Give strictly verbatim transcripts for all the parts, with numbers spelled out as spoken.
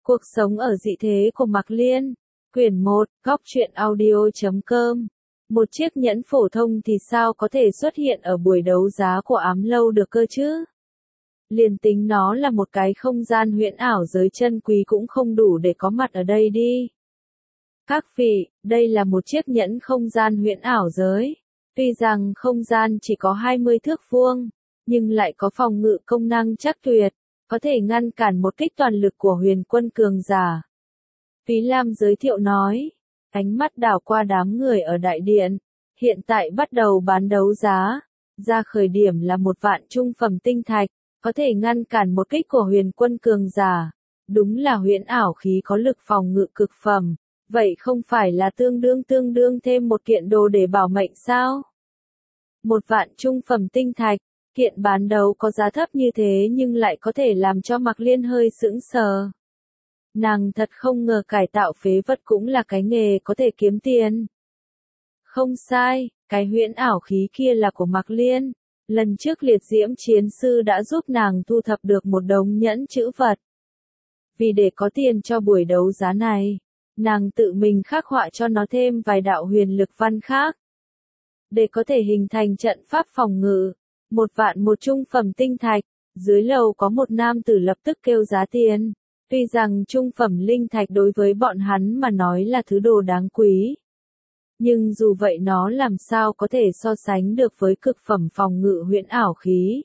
Cuộc sống ở dị thế của Mạc Liên. Quyển một, góc truyện audio chấm com. Một chiếc nhẫn phổ thông thì sao có thể xuất hiện ở buổi đấu giá của Ám Lâu được cơ chứ? Liền tính nó là một cái không gian huyễn ảo giới chân quý cũng không đủ để có mặt ở đây đi. Các vị, đây là một chiếc nhẫn không gian huyễn ảo giới. Tuy rằng không gian chỉ có hai mươi thước vuông, nhưng lại có phòng ngự công năng chắc tuyệt, có thể ngăn cản một kích toàn lực của huyền quân cường giả. Phí Lam giới thiệu nói, ánh mắt đảo qua đám người ở đại điện, hiện tại bắt đầu bán đấu giá, ra khởi điểm là một vạn trung phẩm tinh thạch, có thể ngăn cản một kích của huyền quân cường giả. Đúng là huyễn ảo khí có lực phòng ngự cực phẩm, vậy không phải là tương đương tương đương thêm một kiện đồ để bảo mệnh sao? Một vạn trung phẩm tinh thạch, kiện bán đấu có giá thấp như thế nhưng lại có thể làm cho Mạc Liên hơi sững sờ. Nàng thật không ngờ cải tạo phế vật cũng là cái nghề có thể kiếm tiền. Không sai, cái huyễn ảo khí kia là của Mạc Liên. Lần trước liệt diễm chiến sư đã giúp nàng thu thập được một đống nhẫn chữ vật. Vì để có tiền cho buổi đấu giá này, nàng tự mình khắc họa cho nó thêm vài đạo huyền lực văn khác. Để có thể hình thành trận pháp phòng ngự, một vạn một trung phẩm tinh thạch, dưới lầu có một nam tử lập tức kêu giá tiền. Tuy rằng trung phẩm linh thạch đối với bọn hắn mà nói là thứ đồ đáng quý. Nhưng dù vậy nó làm sao có thể so sánh được với cực phẩm phòng ngự huyễn ảo khí.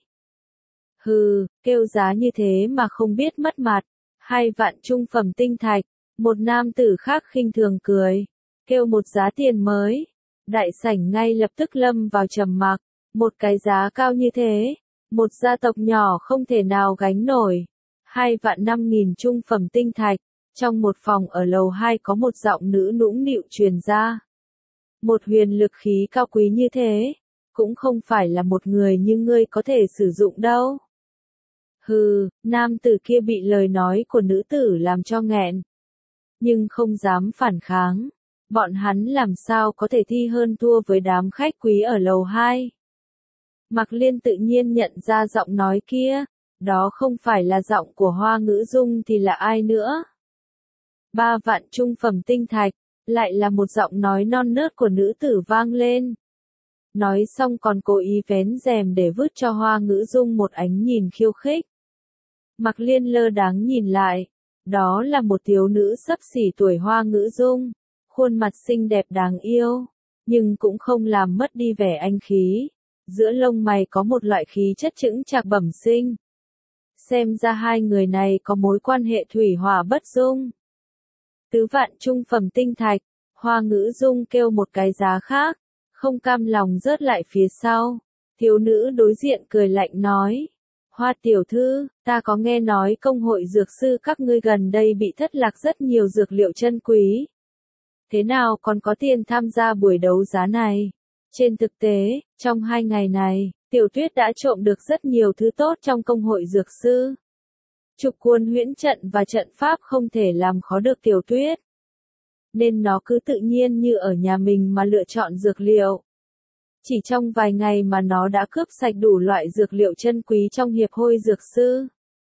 Hừ, kêu giá như thế mà không biết mất mặt. Hai vạn trung phẩm tinh thạch, một nam tử khác khinh thường cười. Kêu một giá tiền mới. Đại sảnh ngay lập tức lâm vào trầm mặc. Một cái giá cao như thế, một gia tộc nhỏ không thể nào gánh nổi. Hai vạn năm nghìn trung phẩm tinh thạch, trong một phòng ở lầu hai có một giọng nữ nũng nịu truyền ra. Một huyền lực khí cao quý như thế, cũng không phải là một người như ngươi có thể sử dụng đâu. Hừ, nam tử kia bị lời nói của nữ tử làm cho nghẹn. Nhưng không dám phản kháng, bọn hắn làm sao có thể thi hơn thua với đám khách quý ở lầu hai. Mạc Liên tự nhiên nhận ra giọng nói kia. Đó không phải là giọng của Hoa Ngữ Dung thì là ai nữa? Ba vạn trung phẩm tinh thạch, lại là một giọng nói non nớt của nữ tử vang lên. Nói xong còn cố ý vén rèm để vứt cho Hoa Ngữ Dung một ánh nhìn khiêu khích. Mạc Liên lơ đáng nhìn lại, đó là một thiếu nữ xấp xỉ tuổi Hoa Ngữ Dung, khuôn mặt xinh đẹp đáng yêu, nhưng cũng không làm mất đi vẻ anh khí. Giữa lông mày có một loại khí chất chững chạc bẩm sinh. Xem ra hai người này có mối quan hệ thủy hỏa bất dung. Tứ vạn trung phẩm tinh thạch, Hoa Ngữ Dung kêu một cái giá khác, không cam lòng rớt lại phía sau. Thiếu nữ đối diện cười lạnh nói, Hoa tiểu thư, ta có nghe nói công hội dược sư các ngươi gần đây bị thất lạc rất nhiều dược liệu chân quý. Thế nào còn có tiền tham gia buổi đấu giá này? Trên thực tế, trong hai ngày này, Tiểu Tuyết đã trộm được rất nhiều thứ tốt trong công hội dược sư. Trục quân huyễn trận và trận pháp không thể làm khó được Tiểu Tuyết. Nên nó cứ tự nhiên như ở nhà mình mà lựa chọn dược liệu. Chỉ trong vài ngày mà nó đã cướp sạch đủ loại dược liệu chân quý trong hiệp hội dược sư.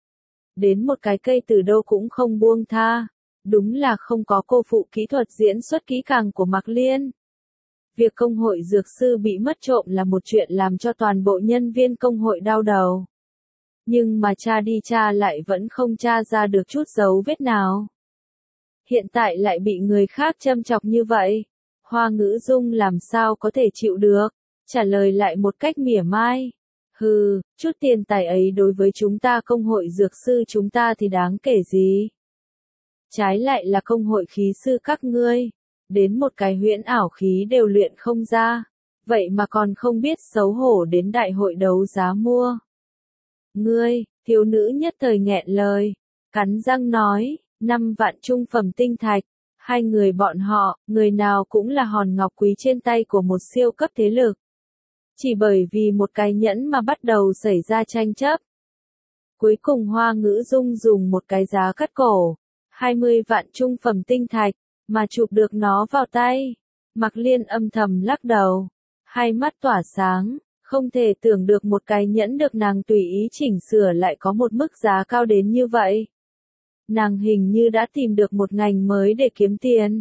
Đến một cái cây từ đâu cũng không buông tha. Đúng là không có cô phụ kỹ thuật diễn xuất kỹ càng của Mạc Liên. Việc công hội dược sư bị mất trộm là một chuyện làm cho toàn bộ nhân viên công hội đau đầu. Nhưng mà tra đi tra lại vẫn không tra ra được chút dấu vết nào. Hiện tại lại bị người khác châm chọc như vậy. Hoa Ngữ Dung làm sao có thể chịu được, trả lời lại một cách mỉa mai. Hừ, chút tiền tài ấy đối với chúng ta công hội dược sư chúng ta thì đáng kể gì. Trái lại là công hội khí sư các ngươi. Đến một cái huyễn ảo khí đều luyện không ra, vậy mà còn không biết xấu hổ đến đại hội đấu giá mua. Ngươi, thiếu nữ nhất thời nghẹn lời, cắn răng nói, năm vạn trung phẩm tinh thạch, hai người bọn họ, người nào cũng là hòn ngọc quý trên tay của một siêu cấp thế lực. Chỉ bởi vì một cái nhẫn mà bắt đầu xảy ra tranh chấp. Cuối cùng Hoa Ngữ Dung dùng một cái giá cắt cổ, hai mươi vạn trung phẩm tinh thạch, mà chụp được nó vào tay. Mạc Liên âm thầm lắc đầu, hai mắt tỏa sáng, không thể tưởng được một cái nhẫn được nàng tùy ý chỉnh sửa lại có một mức giá cao đến như vậy. Nàng hình như đã tìm được một ngành mới để kiếm tiền.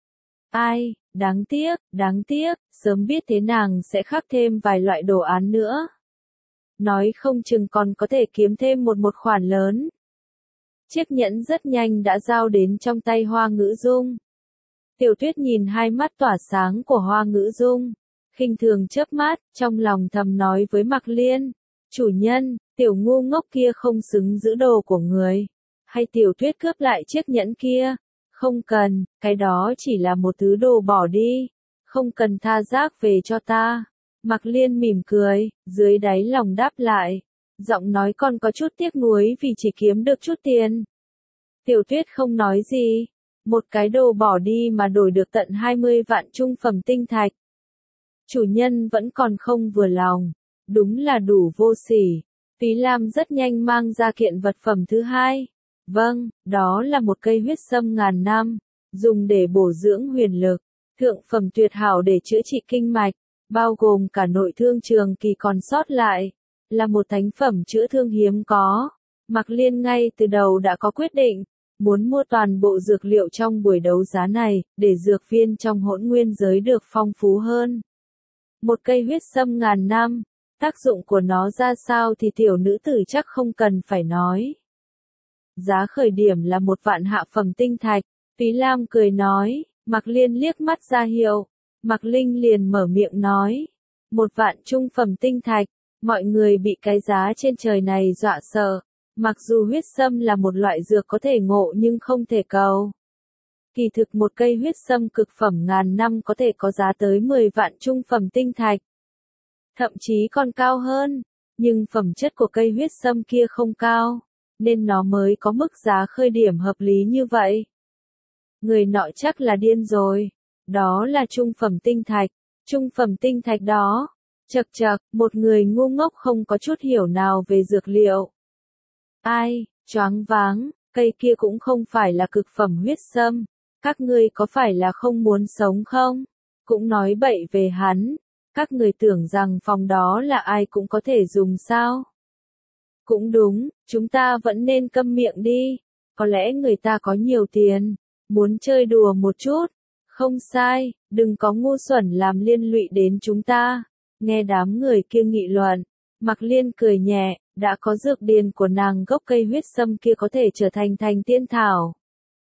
Ai, đáng tiếc, đáng tiếc, sớm biết thế nàng sẽ khắc thêm vài loại đồ án nữa. Nói không chừng còn có thể kiếm thêm một một khoản lớn. Chiếc nhẫn rất nhanh đã giao đến trong tay Hoa Ngữ Dung. Tiểu Tuyết nhìn hai mắt tỏa sáng của Hoa Ngữ Dung, khinh thường chớp mắt, trong lòng thầm nói với Mạc Liên, chủ nhân, tiểu ngu ngốc kia không xứng giữ đồ của người. Hay Tiểu Tuyết cướp lại chiếc nhẫn kia? Không cần, cái đó chỉ là một thứ đồ bỏ đi, không cần tha rác về cho ta. Mạc Liên mỉm cười, dưới đáy lòng đáp lại, giọng nói còn có chút tiếc nuối vì chỉ kiếm được chút tiền. Tiểu Tuyết không nói gì, một cái đồ bỏ đi mà đổi được tận hai mươi vạn trung phẩm tinh thạch. Chủ nhân vẫn còn không vừa lòng, đúng là đủ vô sỉ. Phí Lam rất nhanh mang ra kiện vật phẩm thứ hai. Vâng, đó là một cây huyết sâm ngàn năm, dùng để bổ dưỡng huyền lực, thượng phẩm tuyệt hảo để chữa trị kinh mạch, bao gồm cả nội thương trường kỳ còn sót lại, là một thánh phẩm chữa thương hiếm có. Mạc Liên ngay từ đầu đã có quyết định, muốn mua toàn bộ dược liệu trong buổi đấu giá này, để dược viên trong hỗn nguyên giới được phong phú hơn. Một cây huyết sâm ngàn năm, tác dụng của nó ra sao thì tiểu nữ tử chắc không cần phải nói. Giá khởi điểm là một vạn hạ phẩm tinh thạch, Phí Lam cười nói, Mạc Liên liếc mắt ra hiệu, Mạc Linh liền mở miệng nói, một vạn trung phẩm tinh thạch, mọi người bị cái giá trên trời này dọa sợ, mặc dù huyết sâm là một loại dược có thể ngộ nhưng không thể cầu. Kỳ thực một cây huyết sâm cực phẩm ngàn năm có thể có giá tới mười vạn trung phẩm tinh thạch. Thậm chí còn cao hơn, nhưng phẩm chất của cây huyết sâm kia không cao, nên nó mới có mức giá khởi điểm hợp lý như vậy. Người nọ chắc là điên rồi, đó là trung phẩm tinh thạch, trung phẩm tinh thạch đó, chậc chậc, một người ngu ngốc không có chút hiểu nào về dược liệu. Ai, choáng váng, cây kia cũng không phải là cực phẩm huyết sâm, các ngươi có phải là không muốn sống không? Cũng nói bậy về hắn, các người tưởng rằng phòng đó là ai cũng có thể dùng sao? Cũng đúng, chúng ta vẫn nên câm miệng đi, có lẽ người ta có nhiều tiền, muốn chơi đùa một chút. Không sai, đừng có ngu xuẩn làm liên lụy đến chúng ta. Nghe đám người kia nghị luận, Mạc Liên cười nhẹ, đã có dược điền của nàng gốc cây huyết sâm kia có thể trở thành thành tiên thảo.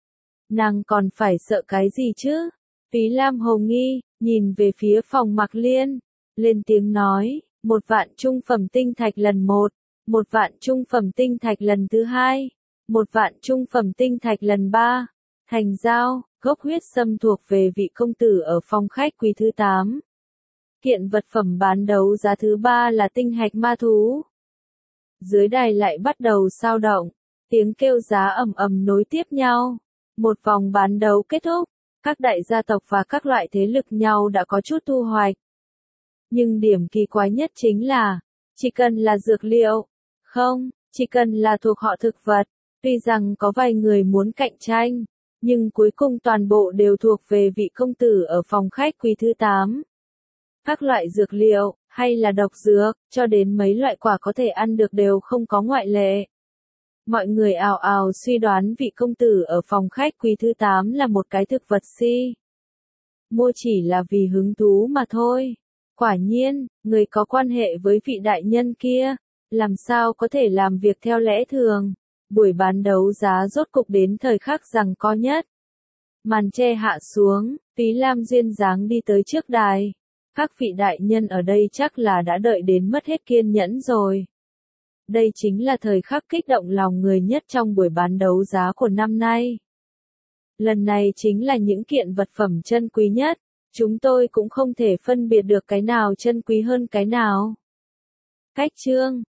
Nàng còn phải sợ cái gì chứ? Phí Lam hồ nghi, nhìn về phía phòng Mạc Liên, lên tiếng nói, một vạn trung phẩm tinh thạch lần một, một vạn trung phẩm tinh thạch lần thứ hai, một vạn trung phẩm tinh thạch lần ba, thành giao. Gốc huyết sâm thuộc về vị công tử ở phòng khách quý thứ tám. Kiện vật phẩm bán đấu giá thứ ba là tinh hạch ma thú. Dưới đài lại bắt đầu sao động, tiếng kêu giá ầm ầm nối tiếp nhau. Một vòng bán đấu kết thúc, các đại gia tộc và các loại thế lực nhau đã có chút thu hoạch. Nhưng điểm kỳ quái nhất chính là, chỉ cần là dược liệu, không, chỉ cần là thuộc họ thực vật, tuy rằng có vài người muốn cạnh tranh, nhưng cuối cùng toàn bộ đều thuộc về vị công tử ở phòng khách quý thứ tám. Các loại dược liệu, hay là độc dược, cho đến mấy loại quả có thể ăn được đều không có ngoại lệ. Mọi người ào ào suy đoán vị công tử ở phòng khách quý thứ tám là một cái thực vật si. Mua chỉ là vì hứng thú mà thôi. Quả nhiên, người có quan hệ với vị đại nhân kia, làm sao có thể làm việc theo lẽ thường. Buổi bán đấu giá rốt cục đến thời khắc giằng co nhất. Màn che hạ xuống, Phí Lam duyên dáng đi tới trước đài. Các vị đại nhân ở đây chắc là đã đợi đến mất hết kiên nhẫn rồi. Đây chính là thời khắc kích động lòng người nhất trong buổi bán đấu giá của năm nay. Lần này chính là những kiện vật phẩm chân quý nhất, chúng tôi cũng không thể phân biệt được cái nào chân quý hơn cái nào. Cách chương